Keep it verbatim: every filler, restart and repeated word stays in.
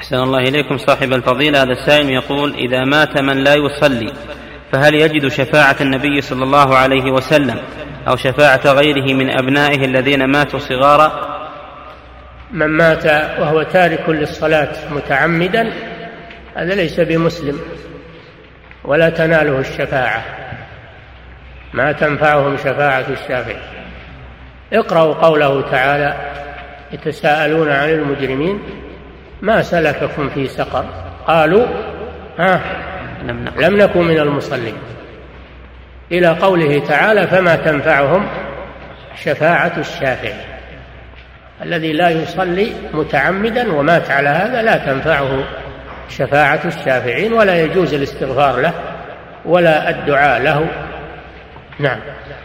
أحسن الله إليكم صاحب الفضيلة. هذا السائل يقول: إذا مات من لا يصلي فهل يجد شفاعة النبي صلى الله عليه وسلم أو شفاعة غيره من أبنائه الذين ماتوا صغارا؟ من مات وهو تارك للصلاة متعمدا هذا ليس بمسلم ولا تناله الشفاعة، ما تنفعهم شفاعة الشافع. اقرأوا قوله تعالى: يتساءلون عن المجرمين ما سلككم في سقر قالوا ها لم نكن من المصلين، إلى قوله تعالى: فما تنفعهم شفاعة الشافع. الذي لا يصلي متعمدا ومات على هذا لا تنفعه شفاعة الشافعين، ولا يجوز الاستغفار له ولا الدعاء له. نعم.